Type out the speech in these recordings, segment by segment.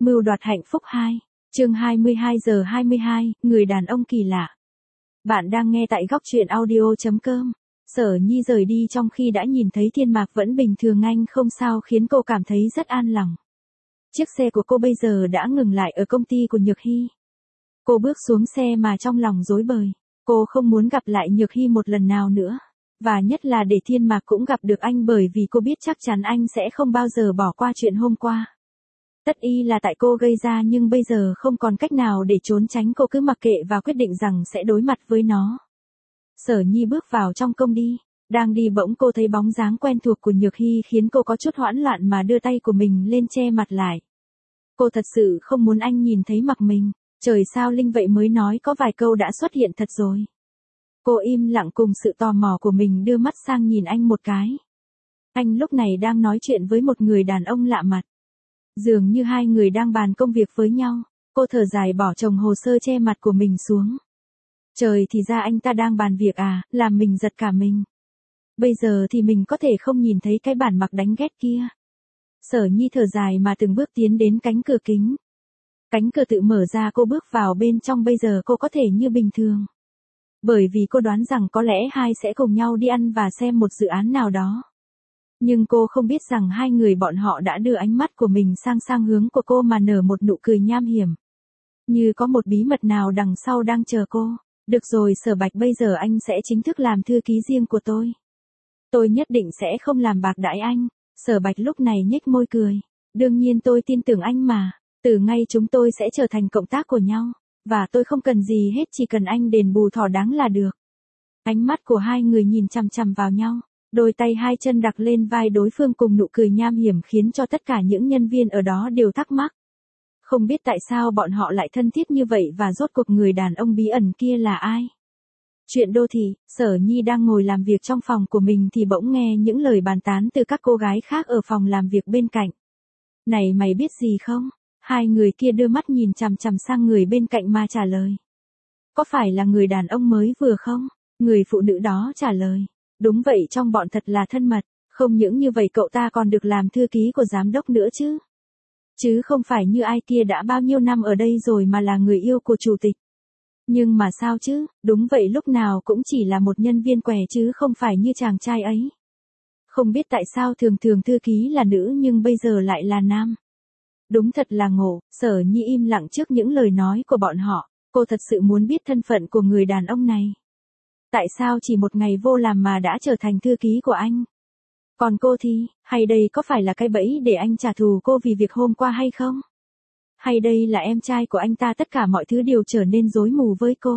Mưu đoạt hạnh phúc 2, chương 22 giờ 22, người đàn ông kỳ lạ. Bạn đang nghe tại góc truyện audio.com. Sở Nhi rời đi trong khi đã nhìn thấy Thiên Mạc vẫn bình thường anh không sao khiến cô cảm thấy rất an lòng. Chiếc xe của cô bây giờ đã ngừng lại ở công ty của Nhược Hy. Cô bước xuống xe mà trong lòng rối bời. Cô không muốn gặp lại Nhược Hy một lần nào nữa. Và nhất là để Thiên Mạc cũng gặp được anh bởi vì cô biết chắc chắn anh sẽ không bao giờ bỏ qua chuyện hôm qua. Tất y là tại cô gây ra nhưng bây giờ không còn cách nào để trốn tránh, cô cứ mặc kệ và quyết định rằng sẽ đối mặt với nó. Sở Nhi bước vào trong công ty, đang đi bỗng cô thấy bóng dáng quen thuộc của Nhược Hy khiến cô có chút hoảng loạn mà đưa tay của mình lên che mặt lại. Cô thật sự không muốn anh nhìn thấy mặt mình, trời sao linh vậy mới nói có vài câu đã xuất hiện thật rồi. Cô im lặng cùng sự tò mò của mình đưa mắt sang nhìn anh một cái. Anh lúc này đang nói chuyện với một người đàn ông lạ mặt. Dường như hai người đang bàn công việc với nhau, cô thở dài bỏ chồng hồ sơ che mặt của mình xuống. Trời, thì ra anh ta đang bàn việc à, làm mình giật cả mình. Bây giờ thì mình có thể không nhìn thấy cái bản mặc đánh ghét kia. Sở Nhi thở dài mà từng bước tiến đến cánh cửa kính. Cánh cửa tự mở ra, cô bước vào bên trong, bây giờ cô có thể như bình thường. Bởi vì cô đoán rằng có lẽ hai sẽ cùng nhau đi ăn và xem một dự án nào đó. Nhưng cô không biết rằng hai người bọn họ đã đưa ánh mắt của mình sang hướng của cô mà nở một nụ cười nham hiểm. Như có một bí mật nào đằng sau đang chờ cô. Được rồi Sở Bạch, bây giờ anh sẽ chính thức làm thư ký riêng của tôi. Tôi nhất định sẽ không làm bạc đãi anh. Sở Bạch lúc này nhếch môi cười. Đương nhiên tôi tin tưởng anh mà. Từ ngay chúng tôi sẽ trở thành cộng tác của nhau. Và tôi không cần gì hết, chỉ cần anh đền bù thỏa đáng là được. Ánh mắt của hai người nhìn chằm chằm vào nhau. Đôi tay hai chân đặt lên vai đối phương cùng nụ cười nham hiểm khiến cho tất cả những nhân viên ở đó đều thắc mắc. Không biết tại sao bọn họ lại thân thiết như vậy và rốt cuộc người đàn ông bí ẩn kia là ai. Chuyện đô thị, Sở Nhi đang ngồi làm việc trong phòng của mình thì bỗng nghe những lời bàn tán từ các cô gái khác ở phòng làm việc bên cạnh. Này mày biết gì không? Hai người kia đưa mắt nhìn chằm chằm sang người bên cạnh mà trả lời. Có phải là người đàn ông mới vừa không? Người phụ nữ đó trả lời. Đúng vậy, trong bọn thật là thân mật, không những như vậy cậu ta còn được làm thư ký của giám đốc nữa chứ. Chứ không phải như ai kia đã bao nhiêu năm ở đây rồi mà là người yêu của chủ tịch. Nhưng mà sao chứ, đúng vậy, lúc nào cũng chỉ là một nhân viên què chứ không phải như chàng trai ấy. Không biết tại sao thường thường thư ký là nữ nhưng bây giờ lại là nam. Đúng thật là ngộ. Sở Nhi im lặng trước những lời nói của bọn họ, cô thật sự muốn biết thân phận của người đàn ông này. Tại sao chỉ một ngày vô làm mà đã trở thành thư ký của anh? Còn cô thì, hay đây có phải là cái bẫy để anh trả thù cô vì việc hôm qua hay không? Hay đây là em trai của anh ta, tất cả mọi thứ đều trở nên rối mù với cô.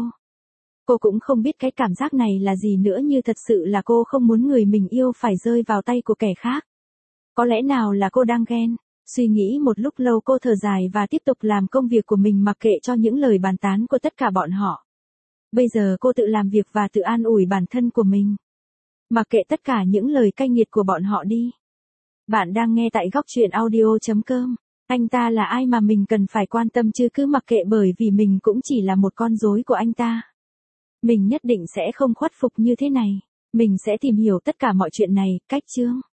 Cô cũng không biết cái cảm giác này là gì nữa, như thật sự là cô không muốn người mình yêu phải rơi vào tay của kẻ khác. Có lẽ nào là cô đang ghen? Suy nghĩ một lúc lâu cô thở dài và tiếp tục làm công việc của mình mặc kệ cho những lời bàn tán của tất cả bọn họ. Bây giờ cô tự làm việc và tự an ủi bản thân của mình. Mặc kệ tất cả những lời cay nghiệt của bọn họ đi. Bạn đang nghe tại góc truyện audio.com. Anh ta là ai mà mình cần phải quan tâm chứ, cứ mặc kệ, bởi vì mình cũng chỉ là một con rối của anh ta. Mình nhất định sẽ không khuất phục như thế này. Mình sẽ tìm hiểu tất cả mọi chuyện này. Cách chương